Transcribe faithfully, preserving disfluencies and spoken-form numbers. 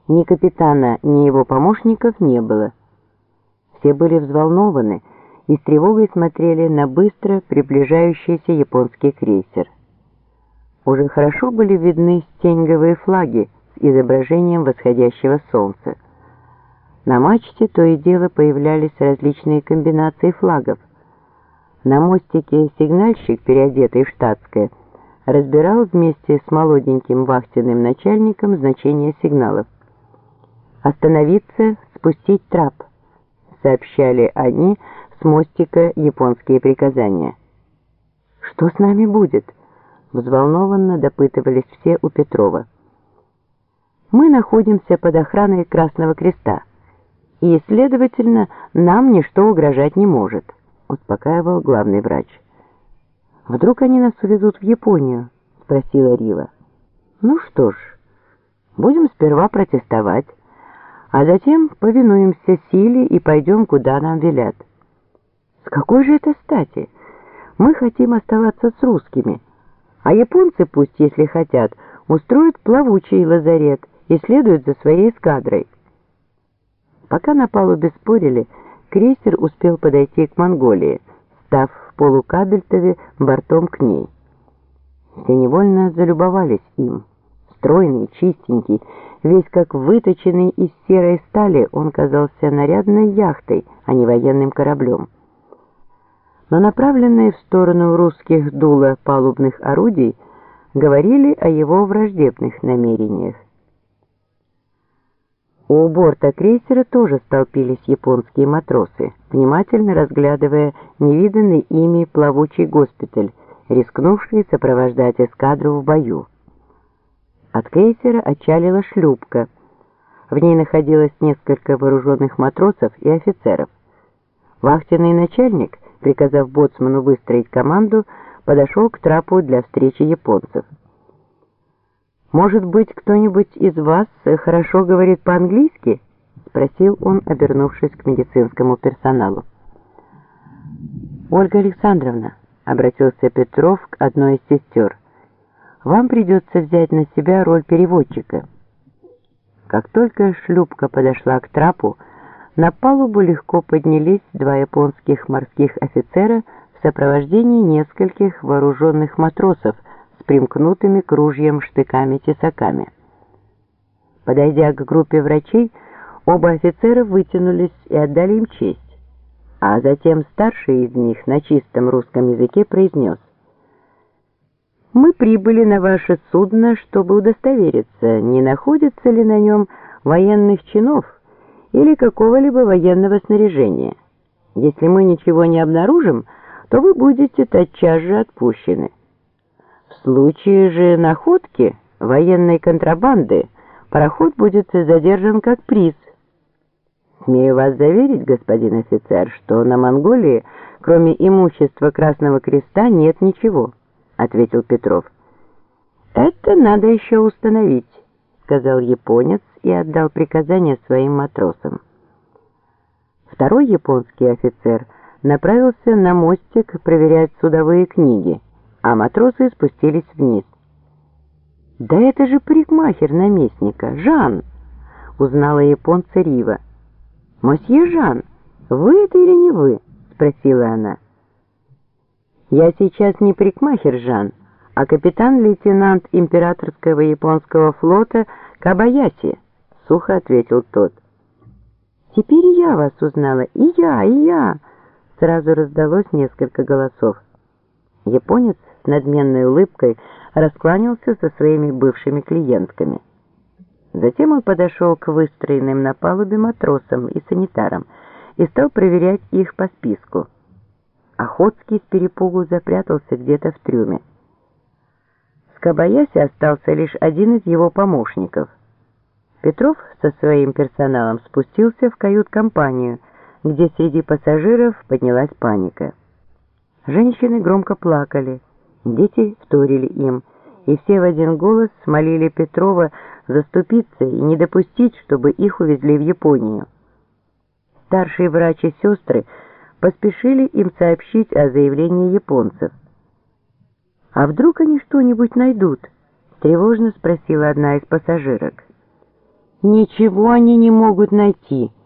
Ни капитана, ни его помощников не было. Все были взволнованы и с тревогой смотрели на быстро приближающийся японский крейсер. Уже хорошо были видны стенговые флаги с изображением восходящего солнца. На мачте то и дело появлялись различные комбинации флагов. На мостике сигнальщик, переодетый в штатское, разбирал вместе с молоденьким вахтенным начальником значение сигналов. «Остановиться, спустить трап», — сообщали они с мостика японские приказания. «Что с нами будет?» — взволнованно допытывались все у Петрова. «Мы находимся под охраной Красного Креста, и, следовательно, нам ничто угрожать не может», — успокаивал главный врач. «Вдруг они нас увезут в Японию?» — спросила Рива. «Ну что ж, будем сперва протестовать, а затем повинуемся силе и пойдем, куда нам велят». «С какой же это стати? Мы хотим оставаться с русскими, а японцы пусть, если хотят, устроят плавучий лазарет и следуют за своей эскадрой». Пока на палубе спорили, крейсер успел подойти к Монголии, став в полукабельтове бортом к ней. Все невольно залюбовались им. Стройный, чистенький, весь как выточенный из серой стали, он казался нарядной яхтой, а не военным кораблем. Но направленные в сторону русских дула палубных орудий говорили о его враждебных намерениях. У борта крейсера тоже столпились японские матросы, внимательно разглядывая невиданный ими плавучий госпиталь, рискнувший сопровождать эскадру в бою. От крейсера отчалила шлюпка. В ней находилось несколько вооруженных матросов и офицеров. Вахтенный начальник, приказав боцману выстроить команду, подошел к трапу для встречи японцев. «Может быть, кто-нибудь из вас хорошо говорит по-английски?» — спросил он, обернувшись к медицинскому персоналу. «Ольга Александровна», — обратился Петров к одной из сестер, — «вам придется взять на себя роль переводчика». Как только шлюпка подошла к трапу, на палубу легко поднялись два японских морских офицера в сопровождении нескольких вооруженных матросов с примкнутыми к ружьям штыками-тесаками. Подойдя к группе врачей, оба офицера вытянулись и отдали им честь, а затем старший из них на чистом русском языке произнес: «Мы прибыли на ваше судно, чтобы удостовериться, не находится ли на нем военных чинов или какого-либо военного снаряжения. Если мы ничего не обнаружим, то вы будете тотчас же отпущены. В случае же находки военной контрабанды пароход будет задержан как приз. Смею вас заверить, господин офицер, что на Монголии, кроме имущества Красного Креста, нет ничего», — ответил Петров. «Это надо еще установить», — сказал японец и отдал приказание своим матросам. Второй японский офицер направился на мостик проверять судовые книги, а матросы спустились вниз. «Да это же парикмахер наместника, Жан!» — узнала японца Рива. «Мосье Жан, вы это или не вы?» — спросила она. «Я сейчас не парикмахер Жан, а капитан-лейтенант императорского японского флота Кабаяси», — сухо ответил тот. «Теперь и я вас узнала, и я, и я!» — сразу раздалось несколько голосов. Японец с надменной улыбкой раскланялся со своими бывшими клиентками. Затем он подошел к выстроенным на палубе матросам и санитарам и стал проверять их по списку. Охотский с перепугу запрятался где-то в трюме. С Кабаяси остался лишь один из его помощников. Петров со своим персоналом спустился в кают-компанию, где среди пассажиров поднялась паника. Женщины громко плакали, дети вторили им, и все в один голос молили Петрова заступиться и не допустить, чтобы их увезли в Японию. Старшие врач и сестры поспешили им сообщить о заявлении японцев. «А вдруг они что-нибудь найдут?» — тревожно спросила одна из пассажирок. Ничего они не могут найти.